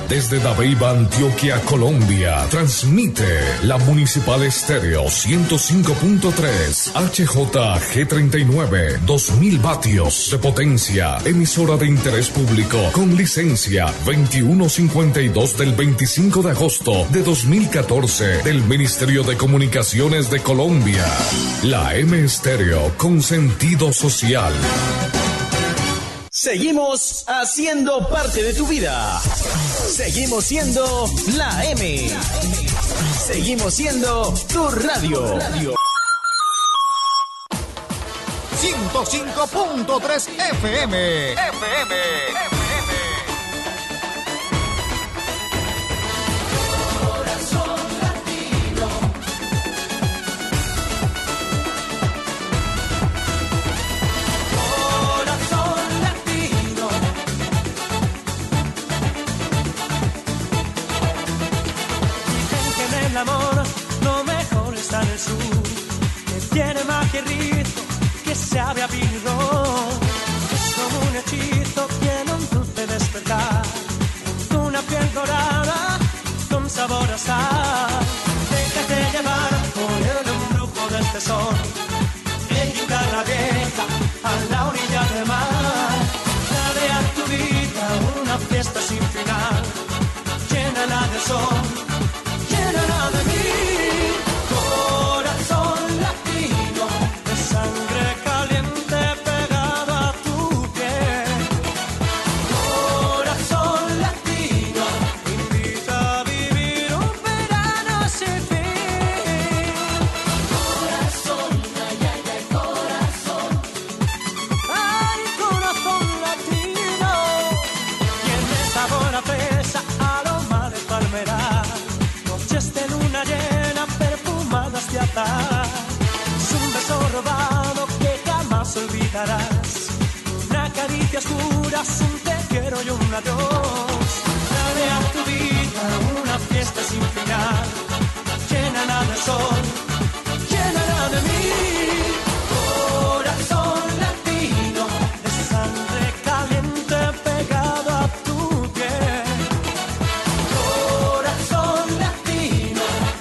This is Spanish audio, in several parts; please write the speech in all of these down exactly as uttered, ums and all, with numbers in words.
Desde Dabeiba, Antioquia, Colombia, transmite la Municipal Estéreo ciento cinco punto tres, H J G treinta y nueve, dos mil vatios de potencia, emisora de interés público con licencia veintiuno cincuenta y dos del veinticinco de agosto de dos mil catorce del Ministerio de Comunicaciones de Colombia. La M Estéreo con sentido social. Seguimos haciendo parte de tu vida. Seguimos siendo la M. Seguimos siendo tu radio. ciento cinco punto tres F M. F M. El amor, lo mejor está en el sur, que tiene magia y ritmo, que sabe a vino. Es como un hechizo, tiene un dulce despertar, una piel dorada, con sabor a sal. Déjate llevar por el embrujo del tesoro, en guitarra vieja, a la orilla del mar. Dale a tu vida una fiesta sin final, llénala de sol. Llénala de mí, corazón latino, de sangre caliente pegado a tu piel. Corazón latino, invita a vivir un verano sin fin. Corazón, ay, ay, ay, corazón. Ay, corazón latino, tiene sabor a fresa, aroma de palmera. De luna llena, perfumadas de azahar. Es un beso robado que jamás olvidarás. Una caricia oscura, un te quiero y un adiós. Dale a tu vida una fiesta sin final. Llénala de sol, llénala de mí. Corazón latino, de sangre caliente pegado a tu piel. Corazón latino,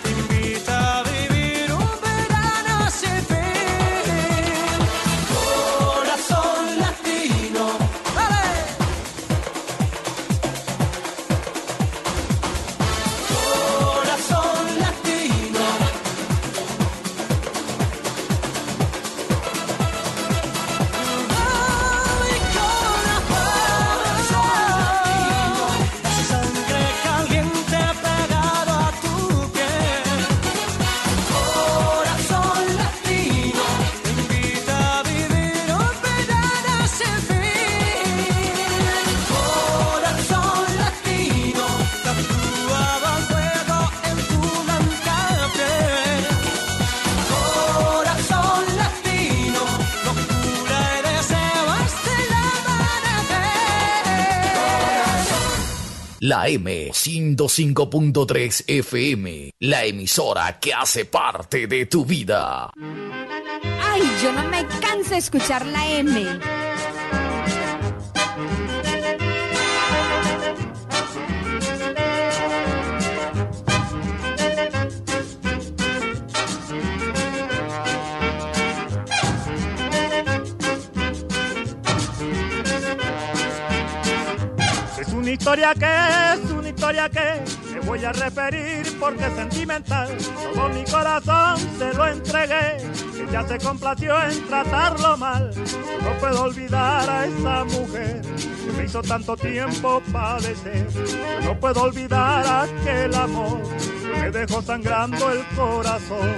La M ciento cinco punto tres F M, la emisora que hace parte de tu vida. Ay, yo no me canso de escuchar la M. Una historia que es, una historia que me voy a referir porque es sentimental. Todo mi corazón se lo entregué, ella se complació en tratarlo mal. No puedo olvidar a esa mujer que me hizo tanto tiempo padecer. No puedo olvidar aquel amor que me dejó sangrando el corazón.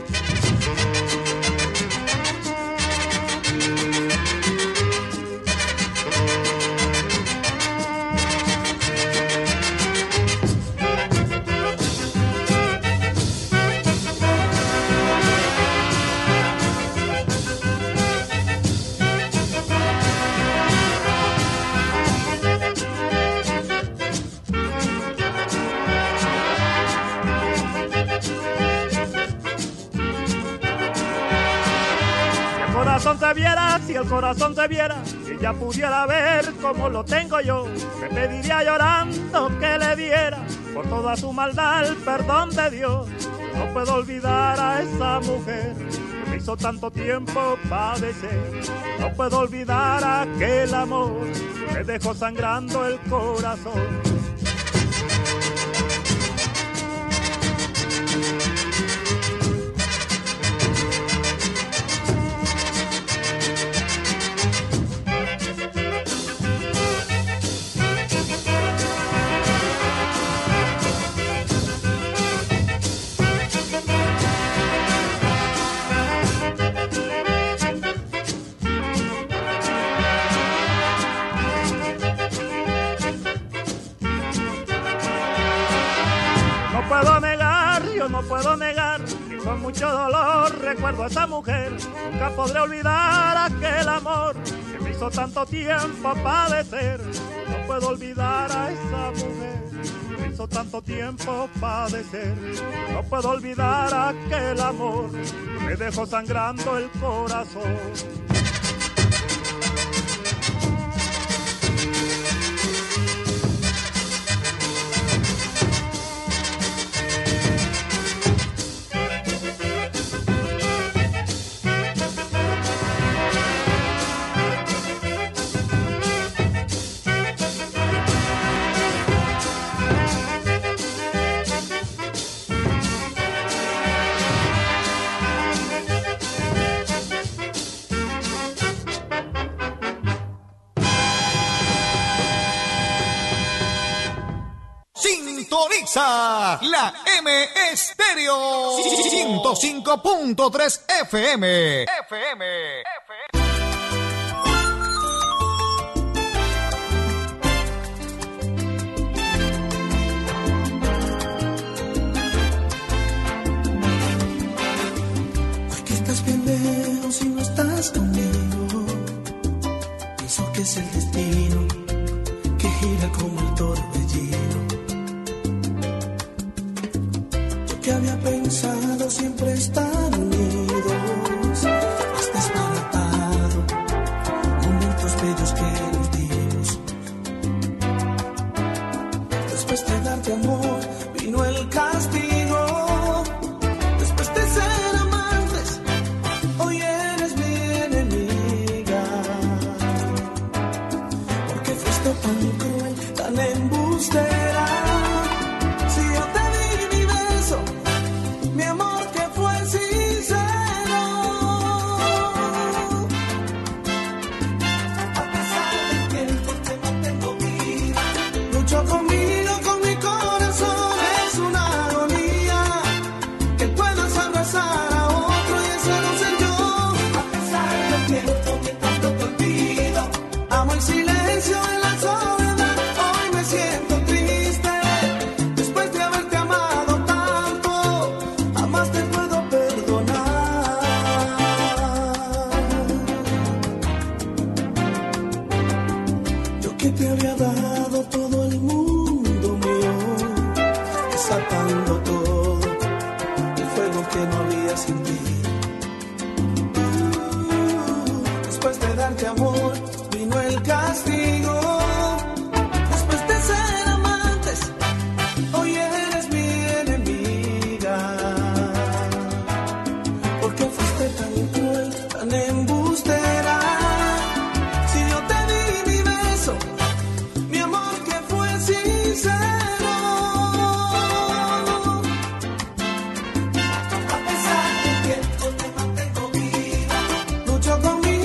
Se viera, si el corazón se viera, si ella pudiera ver como lo tengo yo, me pediría llorando que le pidiera por toda su maldad el perdón de Dios. No puedo olvidar a esa mujer que me hizo tanto tiempo padecer. No puedo olvidar aquel amor que me dejó sangrando el corazón. No puedo negar que con mucho dolor recuerdo a esa mujer. Nunca podré olvidar aquel amor que me hizo tanto tiempo padecer. No puedo olvidar a esa mujer que me hizo tanto tiempo padecer. No puedo olvidar aquel amor que me dejó sangrando el corazón. Sintoniza la M Estéreo ciento cinco punto tres F M. F M. ¿Por qué estás bien lejos si no estás conmigo? Pienso que es el destino que gira como el torbellino. Que había pensado siempre estar unidos, has desbaratado momentos bellos que nos dimos. Después de darte amor vino el castigo. Después de ser amantes hoy eres mi enemiga. Porque fuiste tan cruel, tan embustera. Amor, vino el castigo. Después de ser amantes, hoy eres mi enemiga. Porque fuiste tan cruel, tan embustera. Si yo te di mi beso, mi amor que fue sincero. A pesar del tiempo te mantengo viva. Lucho conmigo.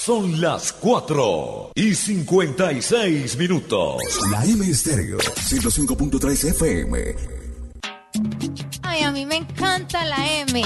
Son las cuatro y cincuenta y seis minutos. La M Estéreo, ciento cinco punto tres F M. Ay, a mí me encanta la M.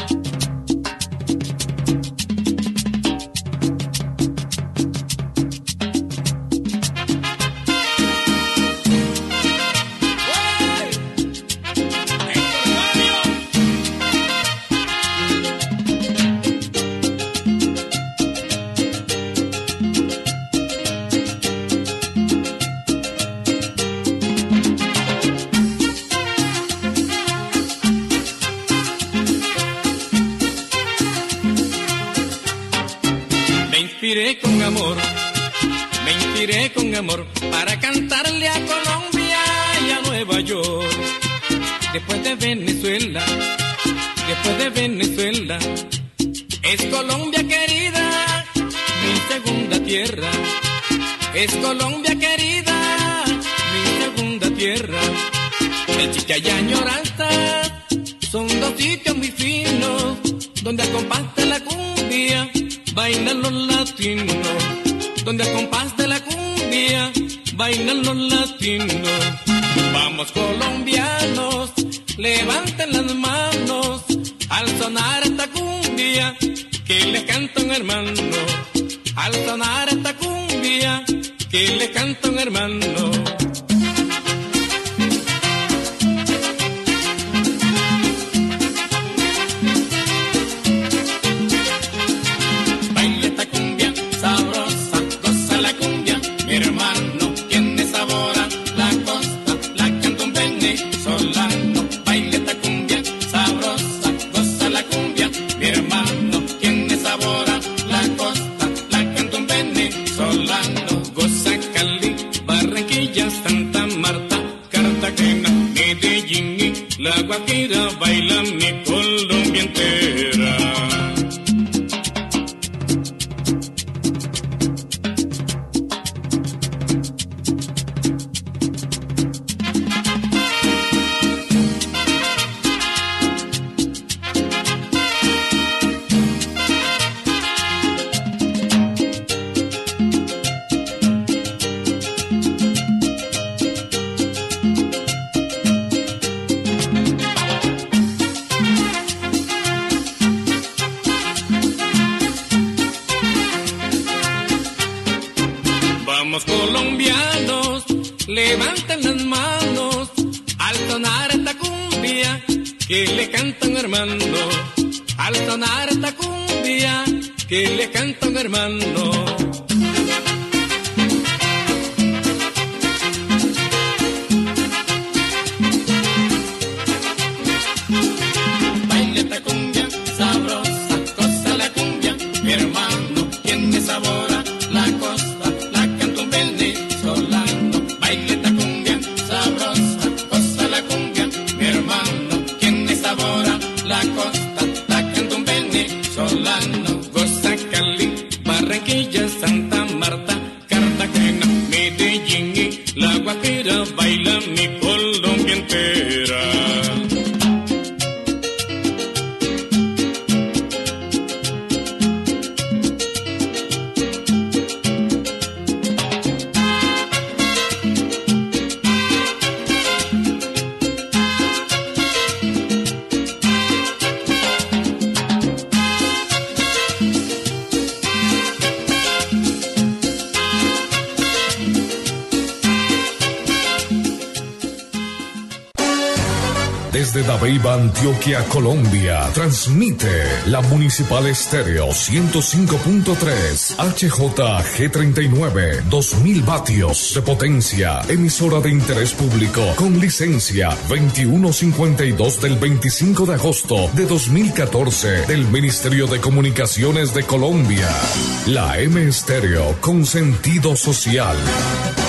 Con amor, me inspiré con amor para cantarle a Colombia y a Nueva York. Después de Venezuela, después de Venezuela, es Colombia querida, mi segunda tierra. Es Colombia querida, mi segunda tierra. Melchicaya y Añoranza son dos sitios muy finos, donde al compás de la cumbia bailan los latinos, donde al compás de la cumbia bailan los latinos. Vamos colombianos, levanten las manos al sonar esta cumbia que le canta un hermano. Al sonar esta cumbia que le canta un hermano. La Guajira baila mi Colombia entera. Colombianos, levanten las manos al sonar esta cumbia que le canta un hermano. Al sonar esta cumbia que le canta un hermano. Baila esta cumbia sabrosa, cosa la cumbia, mi hermano, quien me sabora la costa. La costa, la canta un venezolano, goza Cali, Barranquilla, Santa Marta, Cartagena, Medellín y La Guajira, baila mi Colombia entera. Desde Dabeiba, Antioquia, Colombia, transmite la Municipal Estéreo ciento cinco punto tres, H J G treinta y nueve, dos mil vatios de potencia, emisora de interés público con licencia veintiuno cincuenta y dos del veinticinco de agosto de dos mil catorce del Ministerio de Comunicaciones de Colombia. La M Estéreo con sentido social.